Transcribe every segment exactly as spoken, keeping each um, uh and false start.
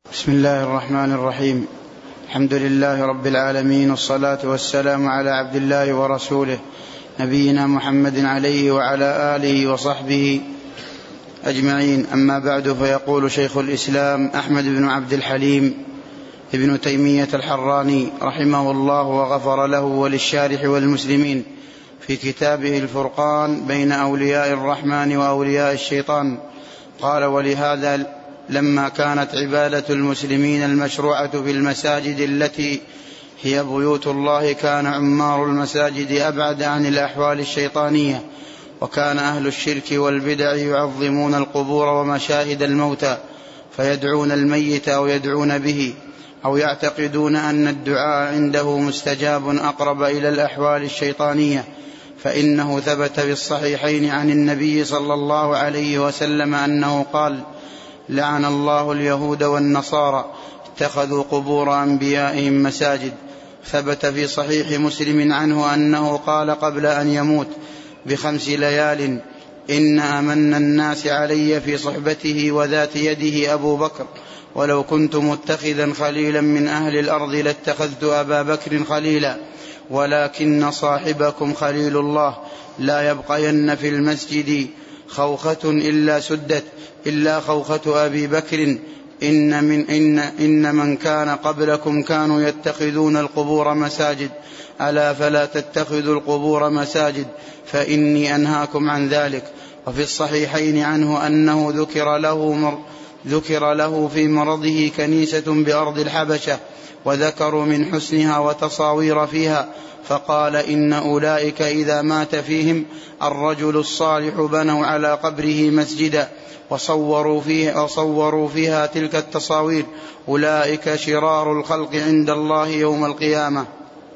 بسم الله الرحمن الرحيم. الحمد لله رب العالمين، والصلاة والسلام على عبد الله ورسوله نبينا محمد عليه وعلى آله وصحبه أجمعين. أما بعد، فيقول شيخ الإسلام أحمد بن عبد الحليم ابن تيمية الحراني رحمه الله وغفر له وللشارح والمسلمين في كتابه الفرقان بين أولياء الرحمن وأولياء الشيطان، قال: ولهذا لما كانت عبادة المسلمين المشروعة في المساجد التي هي بيوت الله، كان عمار المساجد أبعد عن الأحوال الشيطانية، وكان أهل الشرك والبدع يعظمون القبور ومشاهد الموتى، فيدعون الميت أو يدعون به، أو يعتقدون أن الدعاء عنده مستجاب أقرب إلى الأحوال الشيطانية. فإنه ثبت في الصحيحين عن النبي صلى الله عليه وسلم أنه قال: لعن الله اليهود والنصارى اتخذوا قبور أنبيائهم مساجد. ثبت في صحيح مسلم عنه أنه قال قبل أن يموت بخمس ليال: إن أمن الناس علي في صحبته وذات يده أبو بكر، ولو كنت متخذا خليلا من أهل الأرض لاتخذت أبا بكر خليلا، ولكن صاحبكم خليل الله، لا يبقين في المسجد خوخة إلا سدت إلا خوخة أبي بكر، إن من, إن, إن من كان قبلكم كانوا يتخذون القبور مساجد، ألا فلا تتخذوا القبور مساجد، فإني أنهاكم عن ذلك. وفي الصحيحين عنه أنه ذكر له, مر ذكر له في مرضه كنيسة بأرض الحبشة، وذكروا من حسنها وتصاوير فيها، فقال: إن أولئك إذا مات فيهم الرجل الصالح بنوا على قبره مسجدا وصوروا فيها, وصوروا فيها تلك التصاوير، أولئك شرار الخلق عند الله يوم القيامة.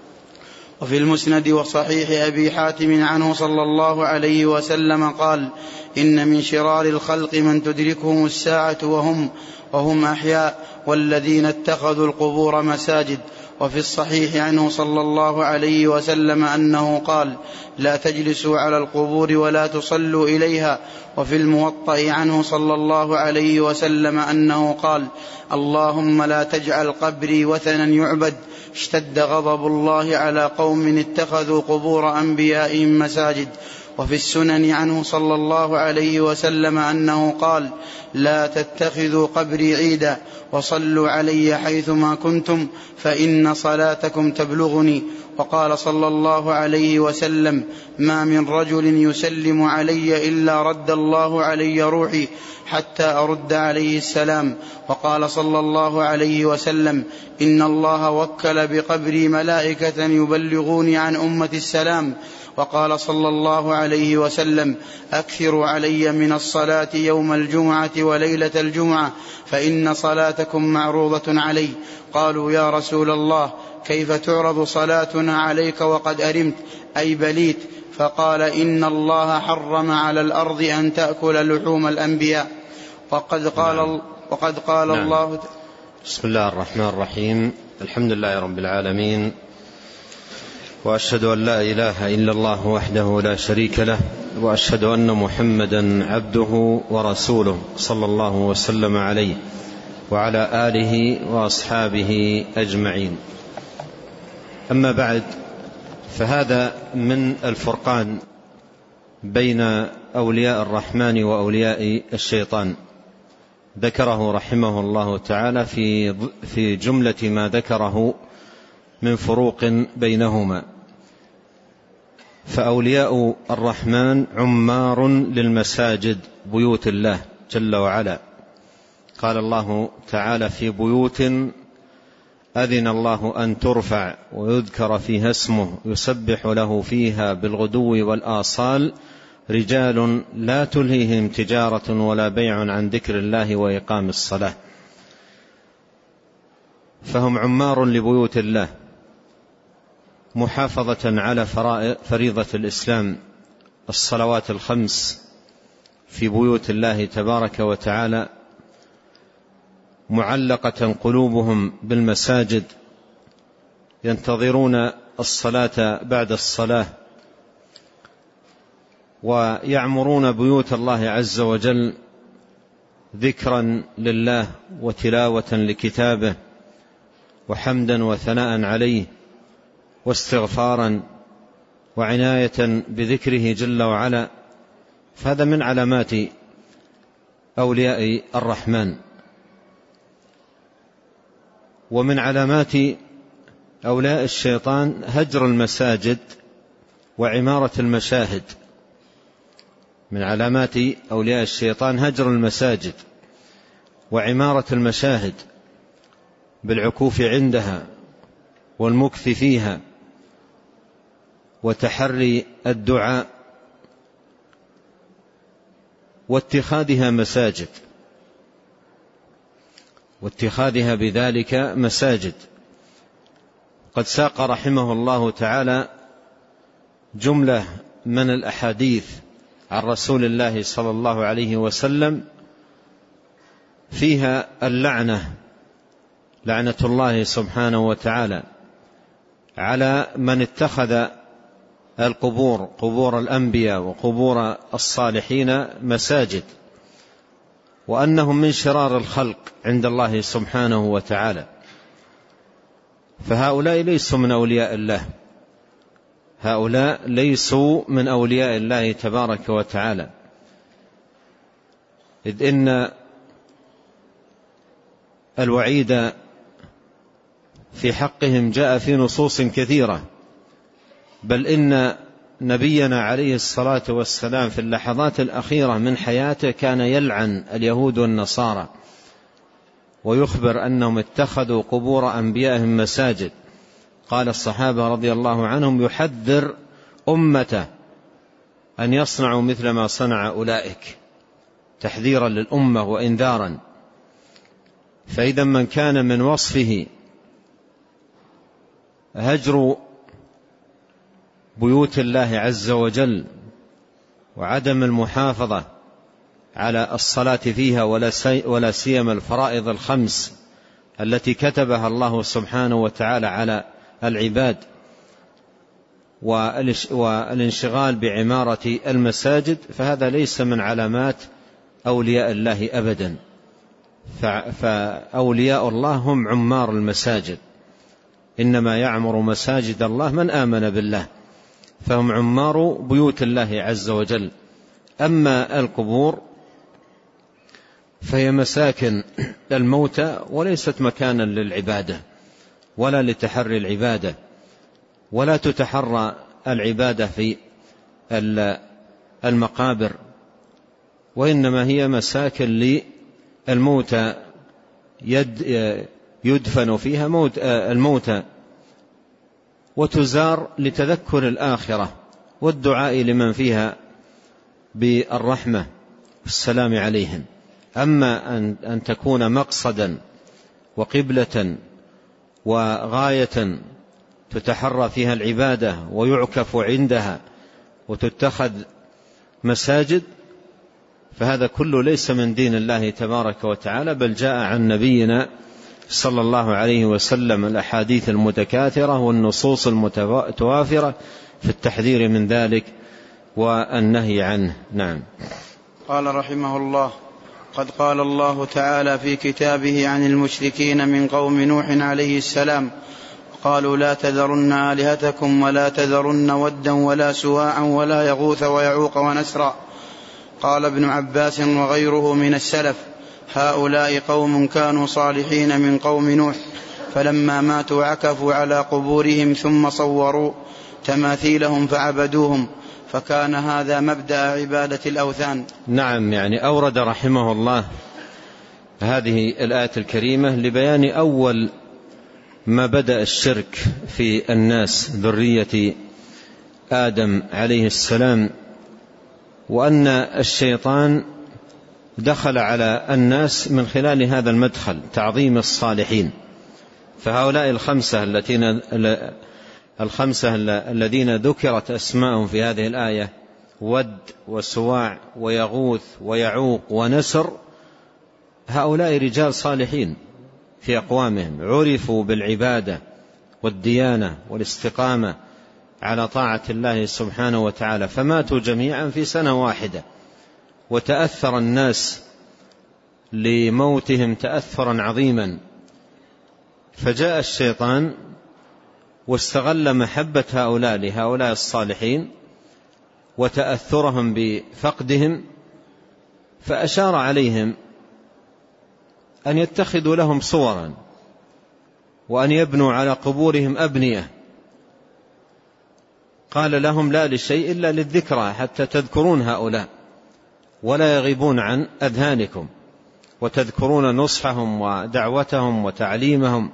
وفي المسند وصحيح أبي حاتم عنه صلى الله عليه وسلم قال: إن من شرار الخلق من تدركهم الساعة وهم, وهم أحياء، والذين اتخذوا القبور مساجد. وفي الصحيح عنه صلى الله عليه وسلم أنه قال: لا تجلسوا على القبور ولا تصلوا إليها. وفي الموطأ عنه صلى الله عليه وسلم أنه قال: اللهم لا تجعل قبري وثنا يعبد، اشتد غضب الله على قوم اتخذوا قبور أنبيائهم مساجد. وفي السنن عنه صلى الله عليه وسلم أنه قال: لا تتخذوا قبري عيدا، وصلوا علي حيثما كنتم، فإن صلاتكم تبلغني. وقال صلى الله عليه وسلم: ما من رجل يسلم علي إلا رد الله علي روحي حتى أرد عليه السلام. وقال صلى الله عليه وسلم: إن الله وكل بقبري ملائكة يبلغوني عن أمة السلام. وقال صلى الله عليه وسلم: أكثروا علي من الصلاة يوم الجمعة وليلة الجمعة، فإن صلاتكم معروضة علي. قالوا: يا رسول الله، كيف تعرض صلاتنا عليك وقد أرمت أي بليت؟ فقال: إن الله حرم على الأرض أن تأكل لحوم الأنبياء. وقد قال, نعم. وقد قال نعم. الله. بسم الله الرحمن الرحيم. الحمد لله رب العالمين، وأشهد أن لا إله إلا الله وحده لا شريك له، وأشهد أن محمدا عبده ورسوله صلى الله وسلم عليه وعلى آله وأصحابه أجمعين. أما بعد، فهذا من الفرقان بين أولياء الرحمن وأولياء الشيطان، ذكره رحمه الله تعالى في في جملة ما ذكره من فروق بينهما. فأولياء الرحمن عمار للمساجد، بيوت الله جل وعلا. قال الله تعالى: في بيوت أذن الله أن ترفع ويذكر فيها اسمه يسبح له فيها بالغدو والآصال رجال لا تلهيهم تجارة ولا بيع عن ذكر الله وإقام الصلاة. فهم عمار لبيوت الله، محافظة على فريضة الإسلام الصلوات الخمس في بيوت الله تبارك وتعالى، معلقة قلوبهم بالمساجد، ينتظرون الصلاة بعد الصلاة، ويعمرون بيوت الله عز وجل ذكرا لله وتلاوة لكتابه وحمدا وثناء عليه واستغفارا وعناية بذكره جل وعلا، فهذا من علامات أولياء الرحمن. ومن علامات أولياء الشيطان هجر المساجد وعمارة المشاهد. من علامات أولياء الشيطان هجر المساجد وعمارة المشاهد بالعكوف عندها والمكث فيها وتحري الدعاء واتخاذها مساجد واتخاذها بذلك مساجد. قد ساق رحمه الله تعالى جملة من الأحاديث عن رسول الله صلى الله عليه وسلم فيها اللعنة، لعنة الله سبحانه وتعالى على من اتخذ القبور، قبور الأنبياء وقبور الصالحين مساجد، وأنهم من شرار الخلق عند الله سبحانه وتعالى. فهؤلاء ليسوا من أولياء الله، هؤلاء ليسوا من أولياء الله تبارك وتعالى، إذ إن الوعيد في حقهم جاء في نصوص كثيرة، بل إن نبينا عليه الصلاة والسلام في اللحظات الأخيرة من حياته كان يلعن اليهود والنصارى ويخبر أنهم اتخذوا قبور أنبيائهم مساجد. قال الصحابة رضي الله عنهم يحذر أمته أن يصنعوا مثل ما صنع أولئك، تحذيرا للأمة وإنذارا. فإذا من كان من وصفه هجر بيوت الله عز وجل وعدم المحافظة على الصلاة فيها ولا سيما الفرائض الخمس التي كتبها الله سبحانه وتعالى على العباد، والانشغال بعمارة المساجد، فهذا ليس من علامات أولياء الله أبدا. فأولياء الله هم عمار المساجد، إنما يعمر مساجد الله من آمن بالله، فهم عمار بيوت الله عز وجل. أما القبور فهي مساكن الموتى وليست مكانا للعبادة ولا لتحري العبادة، ولا تتحرى العبادة في المقابر، وإنما هي مساكن للموتى يدفن فيها الموتى، وتزار لتذكر الآخرة والدعاء لمن فيها بالرحمة والسلام عليهم. أما أن تكون مقصدا وقبلة وغاية تتحرى فيها العبادة ويعكف عندها وتتخذ مساجد، فهذا كله ليس من دين الله تبارك وتعالى، بل جاء عن نبينا صلى الله عليه وسلم الأحاديث المتكاثرة والنصوص المتوافرة في التحذير من ذلك والنهي عنه. نعم. قال رحمه الله: قد قال الله تعالى في كتابه عن المشركين من قوم نوح عليه السلام: قالوا لا تذرن آلهتكم ولا تذرن ودا ولا سواعا ولا يغوث ويعوق ونسرا. قال ابن عباس وغيره من السلف: هؤلاء قوم كانوا صالحين من قوم نوح، فلما ماتوا عكفوا على قبورهم ثم صوروا تماثيلهم فعبدوهم، فكان هذا مبدأ عبادة الأوثان. نعم، يعني أورد رحمه الله هذه الآية الكريمة لبيان أول ما بدأ الشرك في الناس ذرية آدم عليه السلام، وأن الشيطان دخل على الناس من خلال هذا المدخل، تعظيم الصالحين. فهؤلاء الخمسة الذين الخمسة الذين ذكرت أسماءهم في هذه الآية، ود وسواع ويغوث ويعوق ونسر، هؤلاء رجال صالحين في أقوامهم، عرفوا بالعبادة والديانة والاستقامة على طاعة الله سبحانه وتعالى، فماتوا جميعا في سنة واحدة، وتأثر الناس لموتهم تأثرا عظيما، فجاء الشيطان واستغل محبة هؤلاء لهؤلاء الصالحين وتأثرهم بفقدهم، فأشار عليهم أن يتخذوا لهم صورا وأن يبنوا على قبورهم أبنية. قال لهم: لا لشيء إلا للذكرى، حتى تذكرون هؤلاء ولا يغيبون عن أذهانكم، وتذكرون نصحهم ودعوتهم وتعليمهم.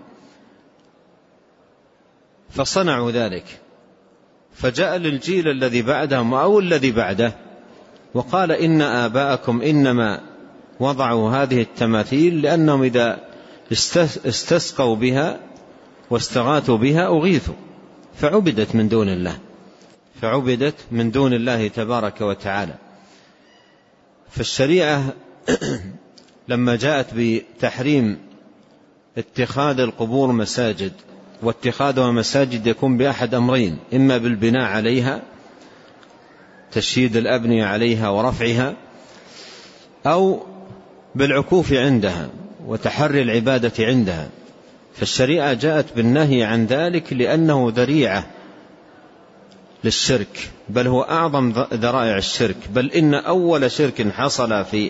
فصنعوا ذلك، فجاء للجيل الذي بعدهم أو الذي بعده وقال: إن آباءكم إنما وضعوا هذه التماثيل لأنهم إذا استسقوا بها واستغاثوا بها أغيثوا، فعبدت من دون الله فعبدت من دون الله تبارك وتعالى. فالشريعة لما جاءت بتحريم اتخاذ القبور مساجد، واتخاذها مساجد يكون بأحد أمرين: إما بالبناء عليها، تشييد الأبنية عليها ورفعها، أو بالعكوف عندها وتحري العبادة عندها. فالشريعة جاءت بالنهي عن ذلك لأنه ذريعة للشرك، بل هو أعظم ذرائع الشرك، بل إن أول شرك حصل في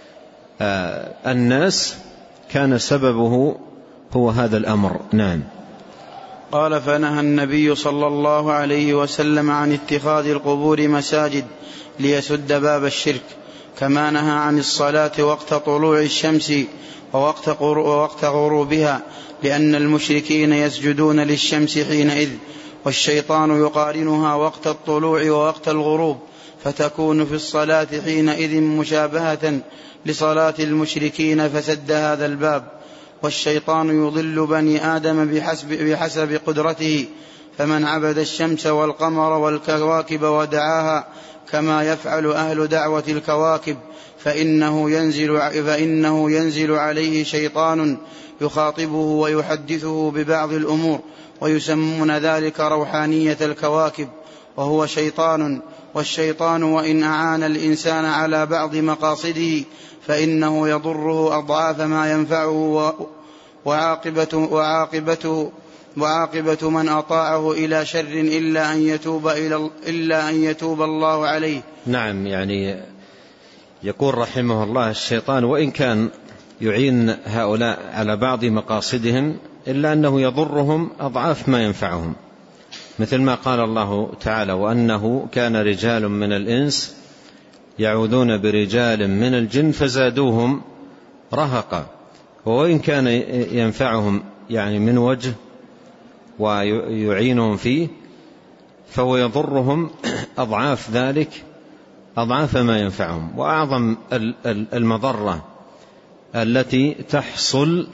الناس كان سببه هو هذا الأمر. نعم. قال: فنهى النبي صلى الله عليه وسلم عن اتخاذ القبور مساجد ليسد باب الشرك، كما نهى عن الصلاة وقت طلوع الشمس ووقت غروبها، لأن المشركين يسجدون للشمس حينئذ، والشيطان يقارنها وقت الطلوع ووقت الغروب، فتكون في الصلاة حينئذ مشابهة لصلاة المشركين، فسد هذا الباب. والشيطان يضل بني آدم بحسب, بحسب قدرته، فمن عبد الشمس والقمر والكواكب ودعاها كما يفعل أهل دعوة الكواكب فإنه ينزل, فإنه ينزل عليه شيطان يخاطبه ويحدثه ببعض الأمور، ويسمون ذلك روحانية الكواكب، وهو شيطان. والشيطان وإن أعان الإنسان على بعض مقاصده فإنه يضره أضعاف ما ينفعه، وعاقبة, وعاقبة, وعاقبة من أطاعه إلى شر إلا أن يتوب, إلى إلا أن يتوب الله عليه. نعم، يعني يقول رحمه الله: الشيطان وإن كان يعين هؤلاء على بعض مقاصدهم إلا أنه يضرهم أضعاف ما ينفعهم، مثل ما قال الله تعالى: وأنه كان رجال من الإنس يعوذون برجال من الجن فزادوهم رهقا. وإن كان ينفعهم يعني من وجه ويعينهم فيه، فهو يضرهم أضعاف ذلك، أضعاف ما ينفعهم. وأعظم المضرة التي تحصل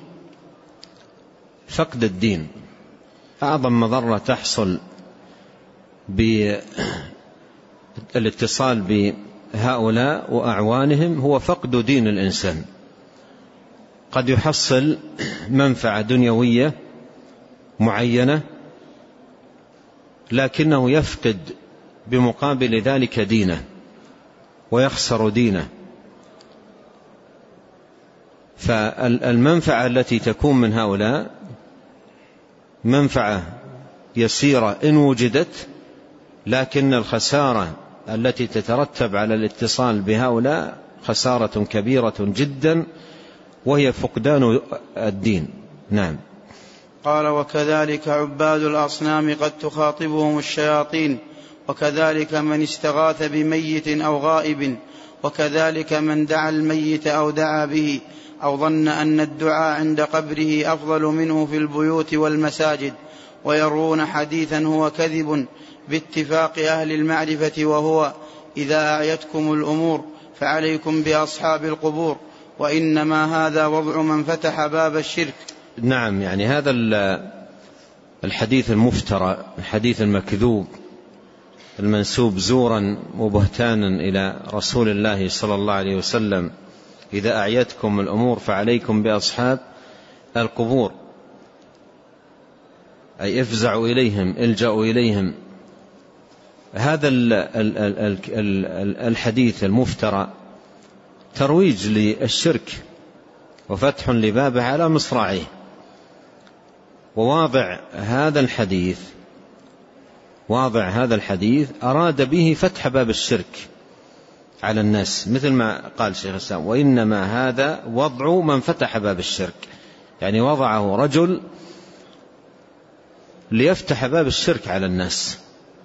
فقد الدين، أعظم مضرة تحصل بالاتصال بهؤلاء وأعوانهم هو فقد دين الإنسان. قد يحصل منفعة دنيوية معينة، لكنه يفقد بمقابل ذلك دينه ويخسر دينه. فالمنفعة التي تكون من هؤلاء منفعة يسيرة إن وجدت، لكن الخسارة التي تترتب على الاتصال بهؤلاء خسارة كبيرة جدا، وهي فقدان الدين. نعم. قال: وكذلك عباد الأصنام قد تخاطبهم الشياطين، وكذلك من استغاث بميت أو غائب، وكذلك من دعا الميت أو دعا به، أو ظن أن الدعاء عند قبره أفضل منه في البيوت والمساجد، ويروون حديثا هو كذب باتفاق أهل المعرفة، وهو: إذا أعيتكم الأمور فعليكم بأصحاب القبور، وإنما هذا وضع من فتح باب الشرك. نعم، يعني هذا الحديث المفترى، الحديث المكذوب المنسوب زورا وبهتانا إلى رسول الله صلى الله عليه وسلم: إذا أعيتكم الأمور فعليكم بأصحاب القبور، أي افزعوا إليهم، الجأوا إليهم. هذا الحديث المفترى ترويج للشرك وفتح لبابه على مصراعيه. وواضع هذا الحديث واضع هذا الحديث أراد به فتح باب الشرك على الناس، مثل ما قال شيخ الإسلام: وإنما هذا وضع من فتح باب الشرك، يعني وضعه رجل ليفتح باب الشرك على الناس.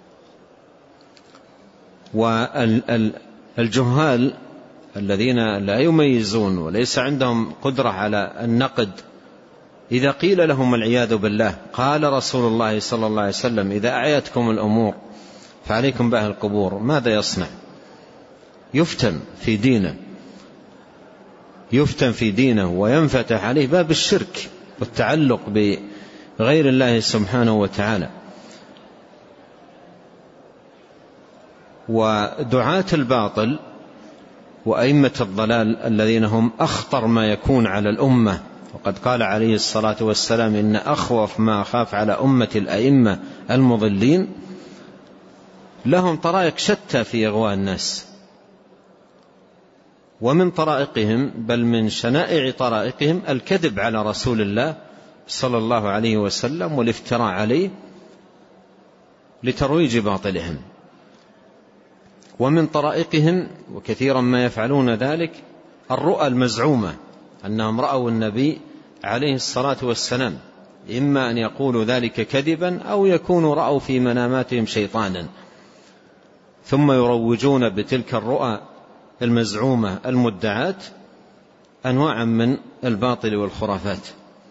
والجهال الذين لا يميزون وليس عندهم قدرة على النقد، إذا قيل لهم العياذ بالله قال رسول الله صلى الله عليه وسلم: إذا أعيتكم الأمور فعليكم بأهل القبور، ماذا يصنع؟ يفتن في دينه يفتن في دينه وينفتح عليه باب الشرك والتعلق بغير الله سبحانه وتعالى. ودعاة الباطل وأئمة الضلال الذين هم أخطر ما يكون على الأمة، وقد قال عليه الصلاة والسلام: إن أخوف ما أخاف على أمة الأئمة المضلين، لهم طرائق شتى في إغواء الناس. ومن طرائقهم بل من شنائع طرائقهم الكذب على رسول الله صلى الله عليه وسلم والافتراء عليه لترويج باطلهم. ومن طرائقهم وكثيرا ما يفعلون ذلك الرؤى المزعومة أنهم رأوا النبي عليه الصلاة والسلام، إما أن يقولوا ذلك كذبا أو يكونوا رأوا في مناماتهم شيطانا، ثم يروجون بتلك الرؤى المزعومة المدعاة أنواعا من الباطل والخرافات.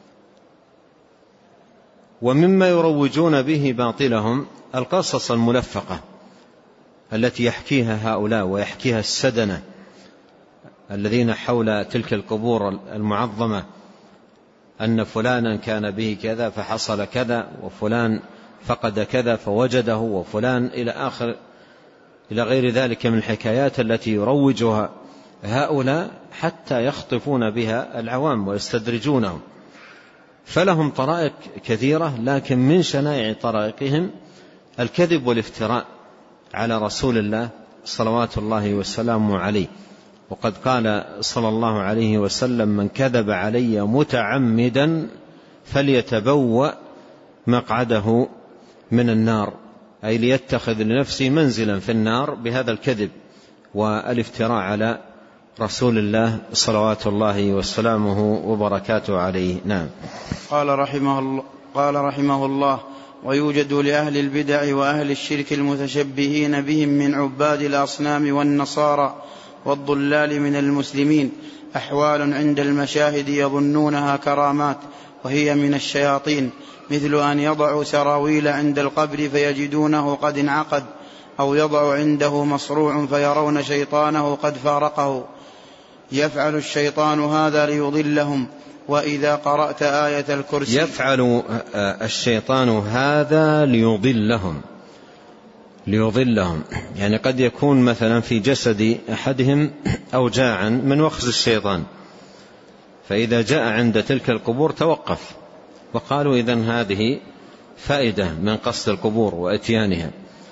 ومما يروجون به باطلهم القصص الملفقة التي يحكيها هؤلاء ويحكيها السدنة الذين حول تلك القبور المعظمة، أن فلانا كان به كذا فحصل كذا، وفلان فقد كذا فوجده، وفلان إلى آخر إلى غير ذلك من الحكايات التي يروجها هؤلاء حتى يخطفون بها العوام ويستدرجونهم. فلهم طرائق كثيرة، لكن من شنائع طرائقهم الكذب والافتراء على رسول الله صلوات الله وسلامه عليه. وقد قال صلى الله عليه وسلم: من كذب علي متعمدا فليتبوأ مقعده من النار، أي ليتخذ لنفسه منزلا في النار بهذا الكذب والافتراء على رسول الله صلوات الله وسلامه وبركاته عليه. نعم. قال رحمه الله, قال رحمه الله: ويوجد لأهل البدع وأهل الشرك المتشبهين بهم من عباد الأصنام والنصارى والضلال من المسلمين أحوال عند المشاهد يظنونها كرامات، وهي من الشياطين، مثل أن يضعوا سراويل عند القبر فيجدونه قد انعقد، أو يضع عنده مصروع فيرون شيطانه قد فارقه. يفعل الشيطان هذا ليضلهم. وإذا قرأت آية الكرسي يفعل الشيطان هذا ليضلهم ليضلهم يعني قد يكون مثلا في جسد أحدهم أوجاعا من وخز الشيطان، فإذا جاء عند تلك القبور توقف، وقالوا إذن هذه فائدة من قصد القبور وإتيانها،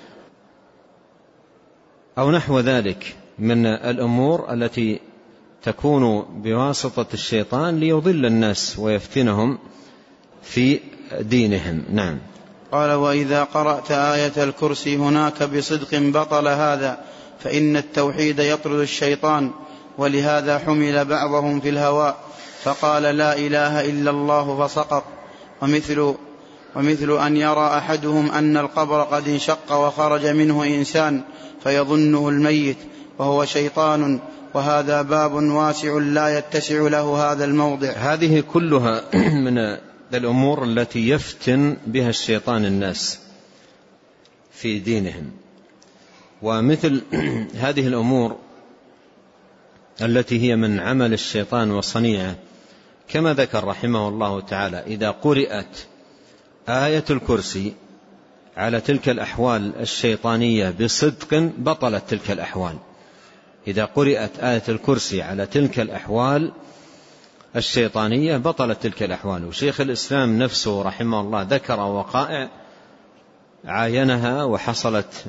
أو نحو ذلك من الأمور التي تكون بواسطة الشيطان ليضل الناس ويفتنهم في دينهم. نعم. قال: وإذا قرأت آية الكرسي هناك بصدق بطل هذا، فإن التوحيد يطرد الشيطان، ولهذا حمل بعضهم في الهواء فقال لا إله إلا الله فسقط. ومثل, ومثل أن يرى أحدهم أن القبر قد انشق وخرج منه إنسان فيظنه الميت وهو شيطان، وهذا باب واسع لا يتسع له هذا الموضع. هذه كلها من الأمور التي يفتن بها الشيطان الناس في دينهم. ومثل هذه الأمور التي هي من عمل الشيطان وصنيعه، كما ذكر رحمه الله تعالى: إذا قرأت آية الكرسي على تلك الأحوال الشيطانية بصدق بطلت تلك الأحوال. إذا قرأت آية الكرسي على تلك الأحوال الشيطانية بطلت تلك الأحوال. وشيخ الإسلام نفسه رحمه الله ذكر وقائع عاينها وحصلت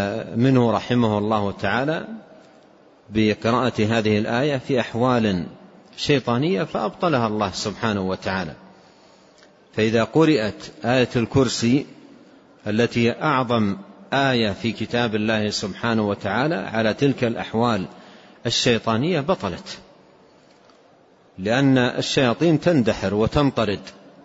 منه رحمه الله تعالى بقراءة هذه الآية في أحوال شيطانية فأبطلها الله سبحانه وتعالى. فإذا قرأت آية الكرسي التي هي أعظم آية في كتاب الله سبحانه وتعالى على تلك الأحوال الشيطانية بطلت، لأن الشياطين تندحر وتنطرد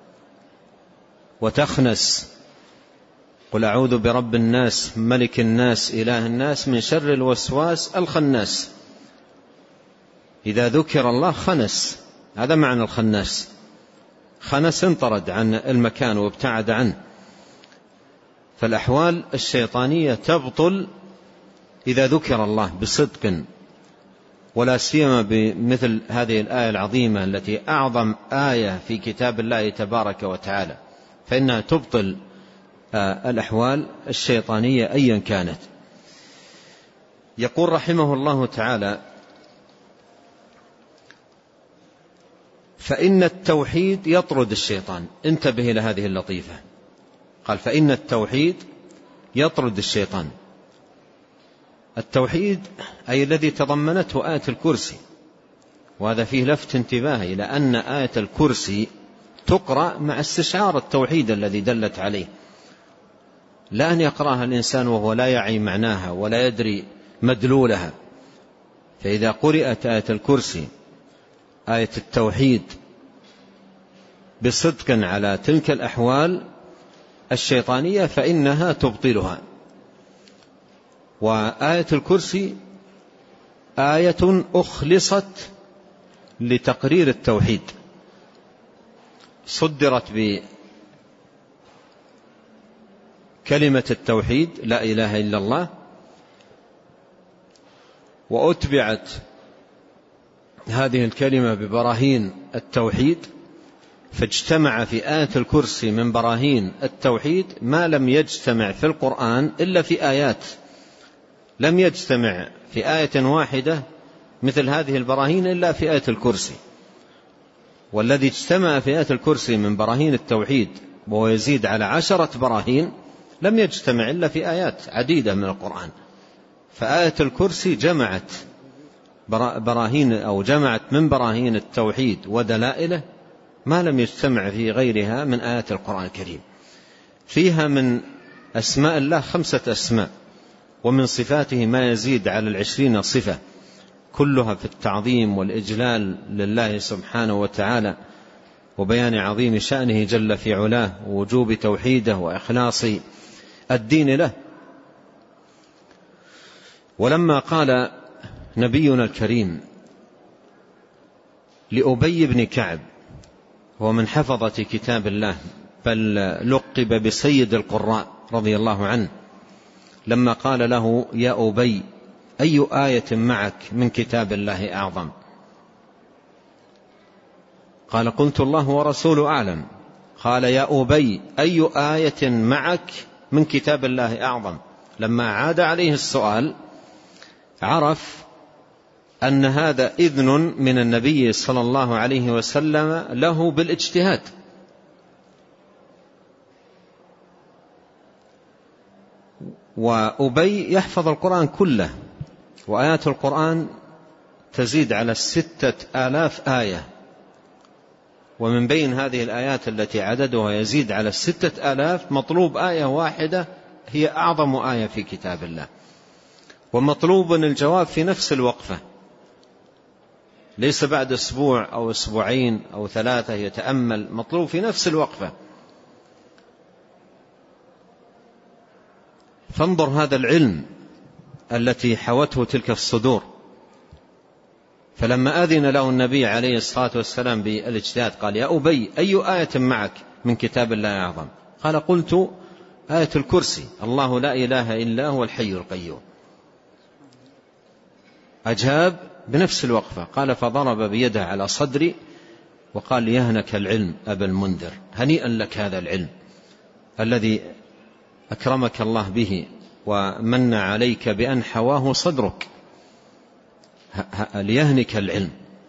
وتخنس. قل أعوذ برب الناس ملك الناس إله الناس من شر الوسواس الخناس. إذا ذكر الله خنس، هذا معنى الخناس، خنس انطرد عن المكان وابتعد عنه. فالأحوال الشيطانية تبطل إذا ذكر الله بصدق، ولا سيما بمثل هذه الآية العظيمة التي أعظم آية في كتاب الله تبارك وتعالى، فإنها تبطل الأحوال الشيطانية أيا كانت. يقول رحمه الله تعالى: فإن التوحيد يطرد الشيطان. انتبه إلى هذه اللطيفة، قال فإن التوحيد يطرد الشيطان. التوحيد أي الذي تضمنته آية الكرسي، وهذا فيه لفت انتباه إلى أن آية الكرسي تقرأ مع استشعار التوحيد الذي دلت عليه، لا أن يقرأها الإنسان وهو لا يعي معناها ولا يدري مدلولها. فإذا قرأت آية الكرسي آية التوحيد بصدق على تلك الأحوال الشيطانية فإنها تبطلها. وآية الكرسي آية أخلصت لتقرير التوحيد، صدرت بكلمة التوحيد لا إله إلا الله، وأتبعت هذه الكلمة ببراهين التوحيد، فاجتمع في آية الكرسي من براهين التوحيد ما لم يجتمع في القرآن إلا في آيات، لم يجتمع في آية واحدة مثل هذه البراهين إلا في آية الكرسي. والذي اجتمع في آية الكرسي من براهين التوحيد وهو يزيد على عشرة براهين لم يجتمع إلا في آيات عديدة من القرآن. فآية الكرسي جمعت براهين أو جمعت من براهين التوحيد ودلائله ما لم يجتمع في غيرها من آيات القرآن الكريم. فيها من أسماء الله خمسة أسماء، ومن صفاته ما يزيد على العشرين صفة، كلها في التعظيم والإجلال لله سبحانه وتعالى، وبيان عظيم شأنه جل في علاه، ووجوب توحيده وإخلاص الدين له. ولما قال نبينا الكريم لأبي بن كعب، هو من حفظة كتاب الله بل لقب بسيد القراء رضي الله عنه، لما قال له يا أبي أي آية معك من كتاب الله أعظم؟ قال قلت الله ورسوله أعلم. قال يا أبي أي آية معك من كتاب الله أعظم؟ لما عاد عليه السؤال عرف أن هذا إذن من النبي صلى الله عليه وسلم له بالاجتهاد. وأبي يحفظ القرآن كله، وآيات القرآن تزيد على ستة آلاف آية، ومن بين هذه الآيات التي عددها يزيد على الستة آلاف مطلوب آية واحدة هي أعظم آية في كتاب الله، ومطلوب الجواب في نفس الوقفة، ليس بعد أسبوع أو أسبوعين أو ثلاثة يتأمل، مطلوب في نفس الوقفة. فانظر هذا العلم التي حوته تلك الصدور. فلما أذن له النبي عليه الصلاة والسلام بالاجتهاد قال يا أبي أي آية معك من كتاب الله أعظم؟ قال قلت آية الكرسي، الله لا إله إلا هو الحي القيوم. أجاب بنفس الوقفة. قال فضرب بيده على صدري وقال يهنك العلم أبا المنذر، هنيئا لك هذا العلم الذي أكرمك الله به ومن عليك بأن حواه صدرك، ليهنك العلم.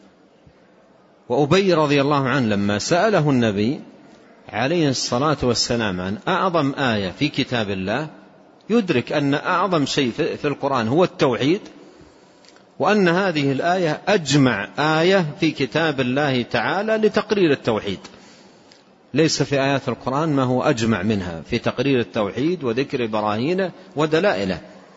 وأبي رضي الله عنه لما سأله النبي عليه الصلاة والسلام عن أعظم آية في كتاب الله، يدرك أن أعظم شيء في القرآن هو التوحيد، وأن هذه الآية أجمع آية في كتاب الله تعالى لتقرير التوحيد، ليس في آيات القرآن ما هو أجمع منها في تقرير التوحيد وذكر براهينه ودلائله.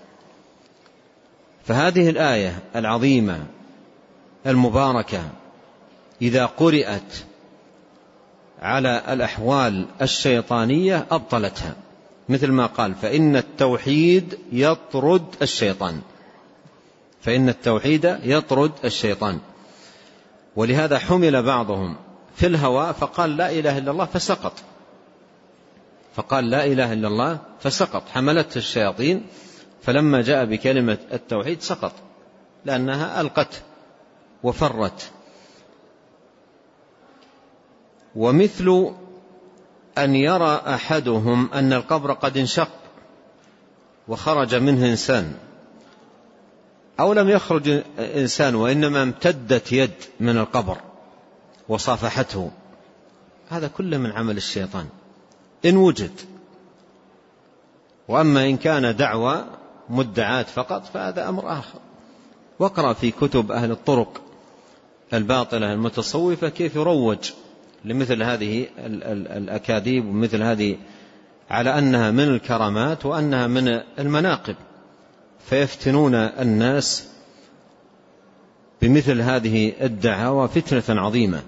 فهذه الآية العظيمة المباركة إذا قرأت على الأحوال الشيطانية أبطلتها، مثل ما قال فإن التوحيد يطرد الشيطان، فإن التوحيد يطرد الشيطان. ولهذا حمل بعضهم في الهوى فقال لا إله إلا الله فسقط، فقال لا إله إلا الله فسقط، حملته الشياطين، فلما جاء بكلمة التوحيد سقط لأنها ألقت وفرت. ومثل أن يرى أحدهم أن القبر قد انشق وخرج منه إنسان، أو لم يخرج إنسان وإنما امتدت يد من القبر وصافحته، هذا كله من عمل الشيطان إن وجد. وأما إن كان دعوة مدعات فقط فهذا أمر آخر. واقرأ في كتب أهل الطرق الباطلة المتصوفة كيف يروج لمثل هذه الأكاذيب ومثل هذه على أنها من الكرامات وأنها من المناقب، فيفتنون الناس بمثل هذه الدعاوى فتنة عظيمة.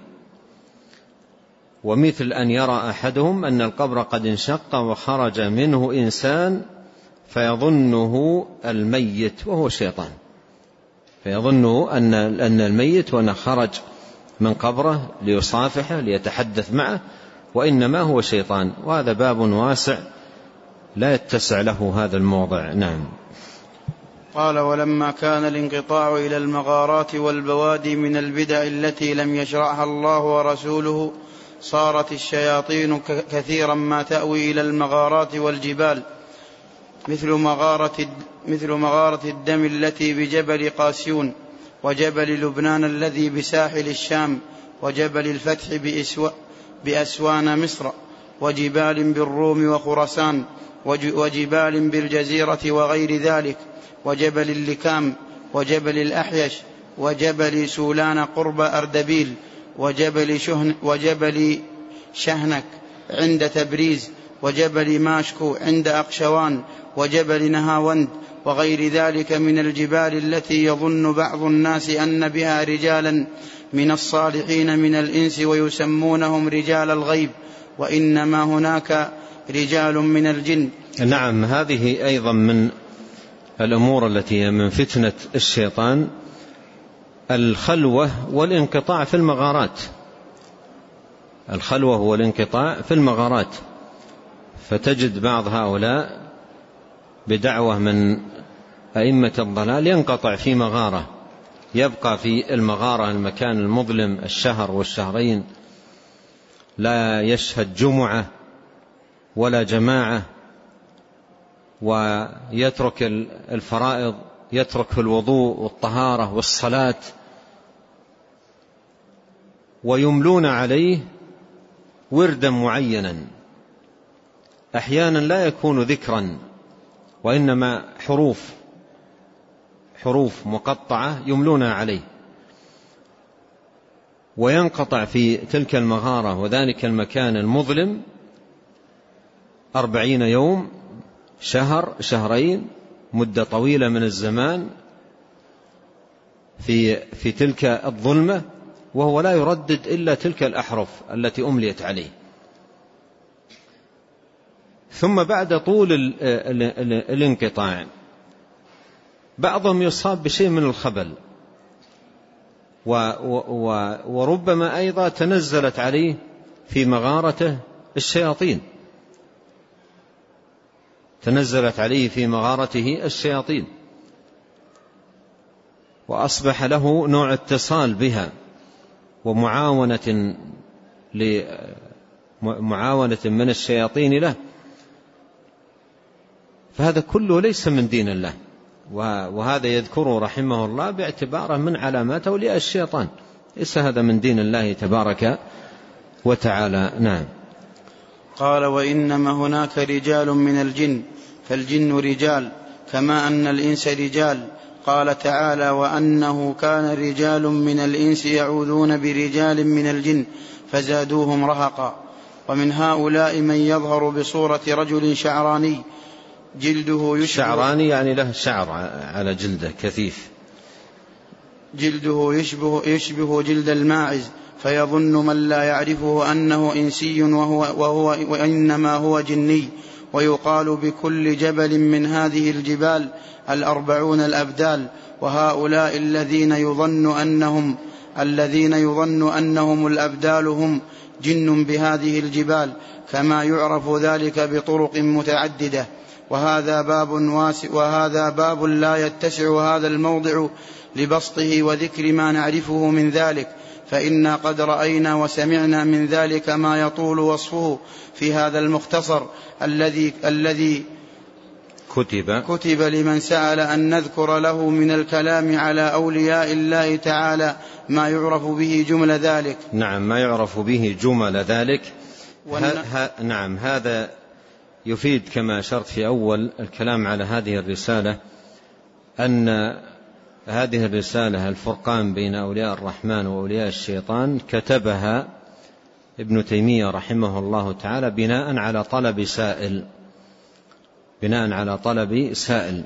ومثل أن يرى أحدهم أن القبر قد انشق وخرج منه إنسان فيظنه الميت وهو شيطان، فيظنه أن أن الميت وأن خرج من قبره ليصافحه ليتحدث معه، وإنما هو شيطان. وهذا باب واسع لا يتسع له هذا الموضع. نعم. قال ولما كان الانقطاع إلى المغارات والبوادي من البدع التي لم يشرعها الله ورسوله صارت الشياطين كثيرا ما تأوي إلى المغارات والجبال، مثل مغارة, مثل مغارة الدم التي بجبل قاسيون، وجبل لبنان الذي بساحل الشام، وجبل الفتح بأسوان مصر، وجبال بالروم وخراسان، وجبال بالجزيرة وغير ذلك، وجبل اللكام، وجبل الأحيش، وجبل سولان قرب أردبيل، وجبل, شهن وجبل شهنك عند تبريز، وجبل ماشكو عند أقشوان، وجبل نهاوند، وغير ذلك من الجبال التي يظن بعض الناس أن بها رجالا من الصالحين من الإنس ويسمونهم رجال الغيب، وإنما هناك رجال من الجن. نعم، هذه أيضا من الأمور التي من فتنة الشيطان، الخلوة والانقطاع في المغارات، الخلوة والانقطاع في المغارات. فتجد بعض هؤلاء بدعوة من أئمة الضلال ينقطع في مغارة، يبقى في المغارة المكان المظلم الشهر والشهرين، لا يشهد جمعة ولا جماعة، ويترك الفرائض، يترك الوضوء والطهارة والصلاة، ويملون عليه وردا معينا، أحيانا لا يكون ذكرا وإنما حروف حروف مقطعة يملونها عليه، وينقطع في تلك المغارة وذلك المكان المظلم أربعين يوم، شهر، شهرين، مدة طويلة من الزمان في, في تلك الظلمة، وهو لا يردد إلا تلك الأحرف التي أمليت عليه. ثم بعد طول الانقطاع بعضهم يصاب بشيء من الخبل، وربما أيضا تنزلت عليه في مغارته الشياطين، تنزلت عليه في مغارته الشياطين، وأصبح له نوع اتصال بها ومعاونة لمعاونة من الشياطين له. فهذا كله ليس من دين الله، وهذا يذكره رحمه الله باعتباره من علامات أولياء الشيطان، ليس هذا من دين الله تبارك وتعالى. نعم. قال وإنما هناك رجال من الجن، فالجن رجال كما أن الإنس رجال. قال تعالى: وأنه كان رجال من الإنس يعوذون برجال من الجن فزادوهم رهقا. ومن هؤلاء من يظهر بصورة رجل شعراني جلده يشبه شعراني يعني له شعر على جلده كثيف، جلده يشبه, يشبه جلد الماعز، فيظن من لا يعرفه أنه إنسي وهو, وهو وإنما هو جني. ويقال بكل جبل من هذه الجبال الأربعون الأبدال. وهؤلاء الذين يظن أنهم الذين يظن أنهم الأبدال هم جن بهذه الجبال، كما يعرف ذلك بطرق متعددة. وهذا باب واسع وهذا باب لا يتسع هذا الموضع لبسطه وذكر ما نعرفه من ذلك، فإنا قد رأينا وسمعنا من ذلك ما يطول وصفه في هذا المختصر الذي الذي كتب كتب لمن سأل أن نذكر له من الكلام على أولياء الله تعالى ما يعرف به جمل ذلك. نعم، ما يعرف به جمل ذلك. ون... ه... نعم، هذا يفيد كما أشرت في أول الكلام على هذه الرسالة أن هذه الرسالة الفرقان بين أولياء الرحمن وأولياء الشيطان كتبها ابن تيمية رحمه الله تعالى بناء على طلب سائل بناء على طلب سائل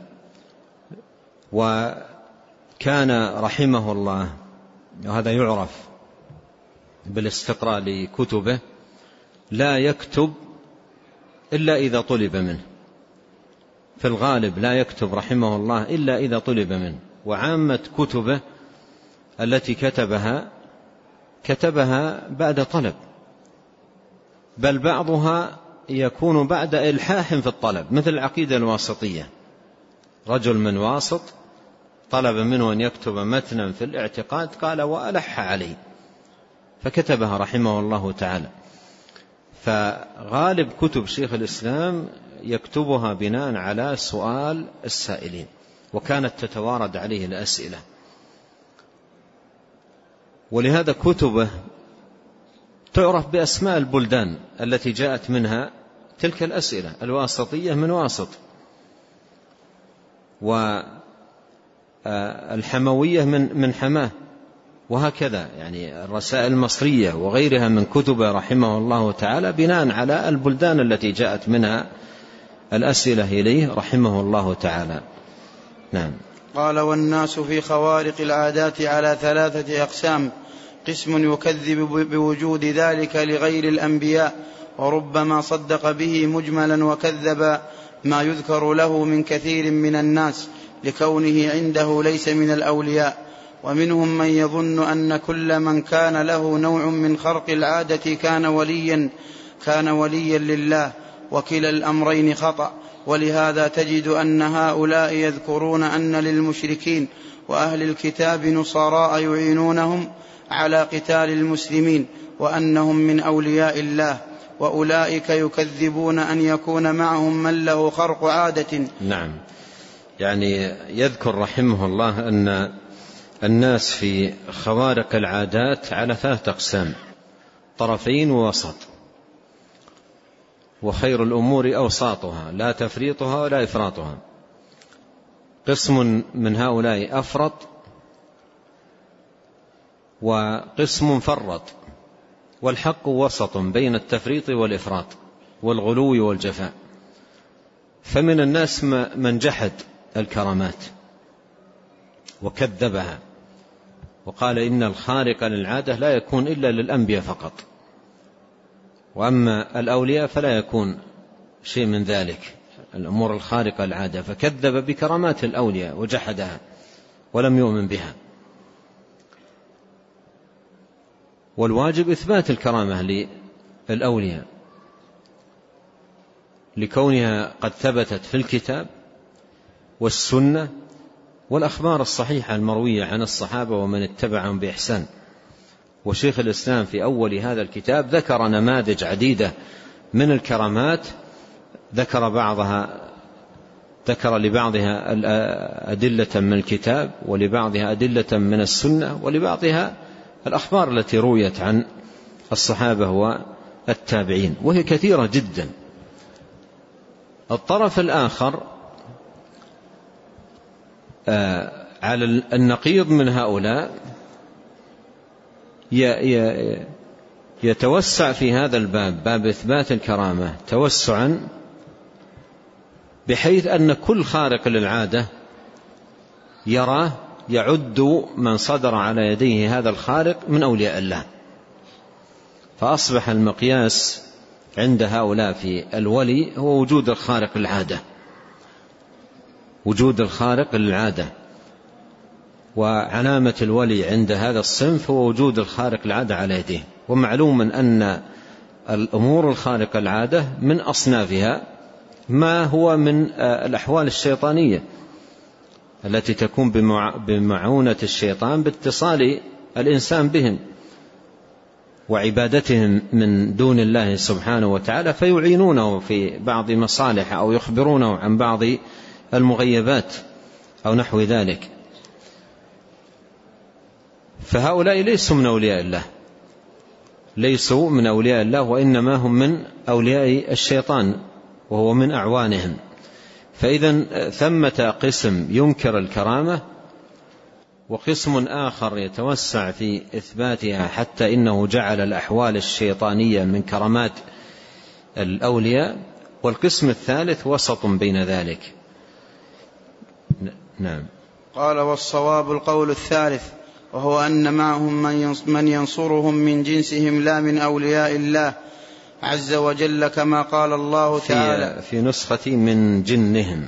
وكان رحمه الله، وهذا يعرف بالاستقراء لكتبه، لا يكتب إلا إذا طلب منه، في الغالب لا يكتب رحمه الله إلا إذا طلب منه. وعامة كتبه التي كتبها كتبها بعد طلب، بل بعضها يكون بعد إلحاح في الطلب، مثل العقيدة الواسطية. رجل من واسط طلب منه أن يكتب متنا في الاعتقاد، قال وألح عليه، فكتبها رحمه الله تعالى. فغالب كتب شيخ الإسلام يكتبها بناء على سؤال السائلين، وكانت تتوارد عليه الأسئلة، ولهذا كتبه تعرف بأسماء البلدان التي جاءت منها تلك الأسئلة. الواسطية من واسط، والحموية من من حماه، وهكذا. يعني الرسائل المصرية وغيرها من كتبه رحمه الله تعالى بناء على البلدان التي جاءت منها الأسئلة إليه رحمه الله تعالى. نعم. قال: والناس في خوارق العادات على ثلاثة أقسام: قسم يكذب بوجود ذلك لغير الأنبياء، وربما صدق به مجملا وكذب ما يذكر له من كثير من الناس لكونه عنده ليس من الأولياء. ومنهم من يظن أن كل من كان له نوع من خرق العادة كان وليا كان وليا لله، وكلا الأمرين خطأ. ولهذا تجد أن هؤلاء يذكرون أن للمشركين وأهل الكتاب نصاراء يعينونهم على قتال المسلمين، وأنهم من أولياء الله، وأولئك يكذبون أن يكون معهم من له خرق عادة. نعم، يعني يذكر رحمه الله أن الناس في خوارق العادات على ثلاثة أقسام: طرفين ووسط، وخير الأمور أوساطها لا تفريطها ولا إفراطها. قسم من هؤلاء أفرط، وقسم فرط، والحق وسط بين التفريط والإفراط والغلو والجفاء. فمن الناس من جحد الكرامات وكذبها وقال إن الخارق للعادة لا يكون إلا للأنبياء فقط، وأما الأولياء فلا يكون شيء من ذلك، الأمور الخارقة للعادة، فكذب بكرامات الأولياء وجحدها ولم يؤمن بها. والواجب إثبات الكرامة للأولياء لكونها قد ثبتت في الكتاب والسنة والأخبار الصحيحة المروية عن الصحابة ومن اتبعهم بإحسان. وشيخ الإسلام في أول هذا الكتاب ذكر نماذج عديدة من الكرامات، ذكر بعضها ذكر لبعضها أدلة من الكتاب، ولبعضها أدلة من السنة، ولبعضها الأخبار التي رويت عن الصحابة والتابعين، وهي كثيرة جدا. الطرف الآخر على النقيض من هؤلاء يتوسع في هذا الباب، باب إثبات الكرامة، توسعا بحيث أن كل خارق للعادة يراه يعد من صدر على يديه هذا الخارق من أولياء الله. فأصبح المقياس عند هؤلاء في الولي هو وجود الخارق للعادة، وجود الخارق للعادة. وعلامة الولي عند هذا الصنف هو وجود الخارق للعادة على يديه. ومعلوم أن الأمور الخارقة للعادة من أصنافها ما هو من الأحوال الشيطانية التي تكون بمعونة الشيطان باتصال الإنسان بهم وعبادتهم من دون الله سبحانه وتعالى، فيعينونه في بعض مصالح أو يخبرونه عن بعض المغيبات أو نحو ذلك. فهؤلاء ليسوا من أولياء الله، ليسوا من أولياء الله، وإنما هم من أولياء الشيطان وهو من أعوانهم. فإذا ثمة قسم ينكر الكرامة، وقسم آخر يتوسع في إثباتها حتى إنه جعل الأحوال الشيطانية من كرامات الأولياء، والقسم الثالث وسط بين ذلك. نعم. قال: والصواب القول الثالث، وهو أن معهم من ينصرهم من جنسهم لا من أولياء الله عز وجل، كما قال الله تعالى في نسخة من جنهم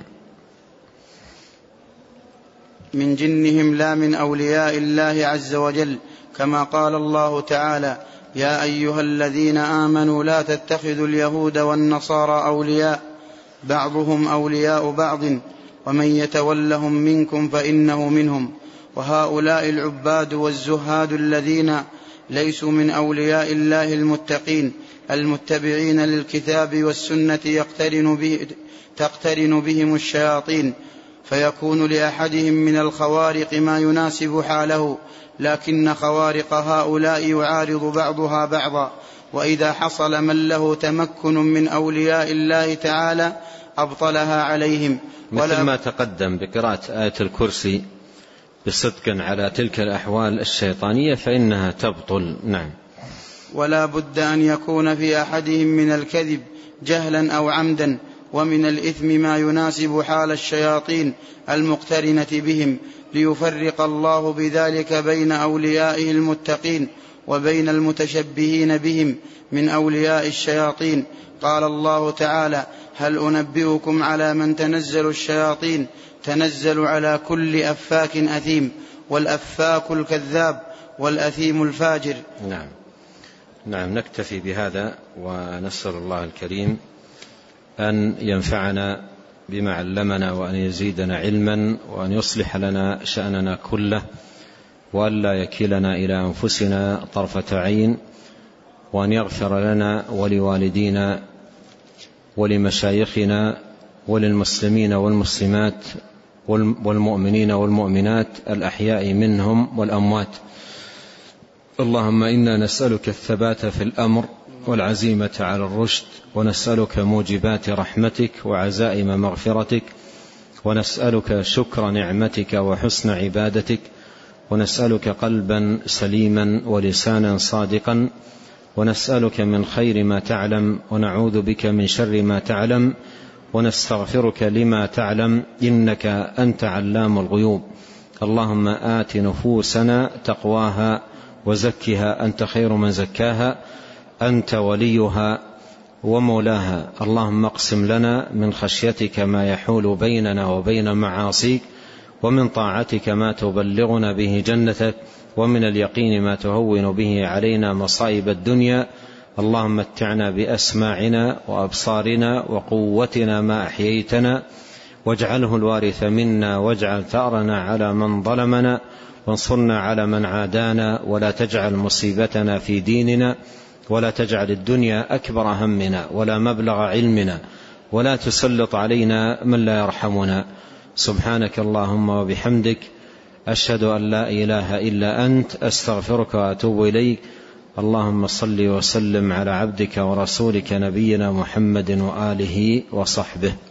من جنهم لا من أولياء الله عز وجل، كما قال الله تعالى: يا أيها الذين آمنوا لا تتخذوا اليهود والنصارى أولياء بعضهم أولياء بعض ومن يتولهم منكم فإنه منهم. وهؤلاء العباد والزهاد الذين ليسوا من أولياء الله المتقين المتبعين للكتاب والسنة يقترن, به تقترن بهم الشياطين، فيكون لأحدهم من الخوارق ما يناسب حاله، لكن خوارق هؤلاء يعارض بعضها بعضا. وإذا حصل من له تمكن من أولياء الله تعالى أبطلها عليهم، مثل ما تقدم بقراءة آية الكرسي بصدق على تلك الأحوال الشيطانية فإنها تبطل. نعم. ولا بد أن يكون في أحدهم من الكذب جهلا أو عمدا، ومن الإثم ما يناسب حال الشياطين المقترنة بهم، ليفرق الله بذلك بين أوليائه المتقين وبين المتشبهين بهم من أولياء الشياطين. قال الله تعالى: هل أنبئكم على من تنزل الشياطين؟ تنزل على كل أفاك أثيم، والأفاك الكذاب والأثيم الفاجر. نعم. نعم، نكتفي بهذا، ونسأل الله الكريم أن ينفعنا بما علمنا، وأن يزيدنا علما، وأن يصلح لنا شأننا كله، وأن لا يكلنا إلى أنفسنا طرفة عين، وأن يغفر لنا ولوالدينا ولمشايخنا وللمسلمين والمسلمات والمؤمنين والمؤمنات الأحياء منهم والأموات. اللهم إنا نسألك الثبات في الأمر والعزيمة على الرشد، ونسألك موجبات رحمتك وعزائم مغفرتك، ونسألك شكر نعمتك وحسن عبادتك، ونسألك قلبا سليما ولسانا صادقا، ونسألك من خير ما تعلم، ونعوذ بك من شر ما تعلم، ونستغفرك لما تعلم، إنك أنت علام الغيوب. اللهم آت نفوسنا تقواها وزكها أنت خير من زكاها، أنت وليها ومولاها. اللهم اقسم لنا من خشيتك ما يحول بيننا وبين معاصيك، ومن طاعتك ما تبلغنا به جنتك، ومن اليقين ما تهون به علينا مصائب الدنيا. اللهم متعنا بأسماعنا وأبصارنا وقوتنا ما أحييتنا، واجعله الوارث منا، واجعل ثأرنا على من ظلمنا، وانصرنا على من عادانا، ولا تجعل مصيبتنا في ديننا، ولا تجعل الدنيا أكبر همنا ولا مبلغ علمنا، ولا تسلط علينا من لا يرحمنا. سبحانك اللهم وبحمدك، أشهد أن لا إله إلا أنت، أستغفرك وأتوب إليك. اللهم صل وسلم على عبدك ورسولك نبينا محمد وآله وصحبه.